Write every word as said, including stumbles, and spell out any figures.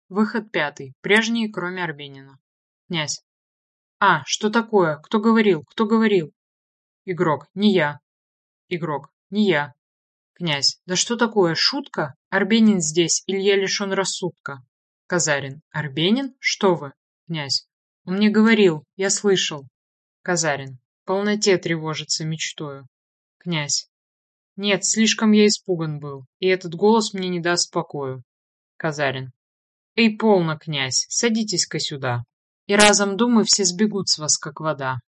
Выход пятый. Прежние, кроме Арбенина. Князь. А, что такое? Кто говорил? Кто говорил? Игрок. Не я. Игрок. Не я. Князь. Да что такое? Шутка? Арбенин здесь, или я лишен рассудка? Казарин. Арбенин? Что вы? Князь. Он мне говорил, я слышал. Казарин. В полноте тревожится мечтою. Князь. Нет, слишком я испуган был, и этот голос мне не даст покою. Казарин. Эй, полно, князь, садитесь-ка сюда. И разом думы все сбегут с вас, как вода.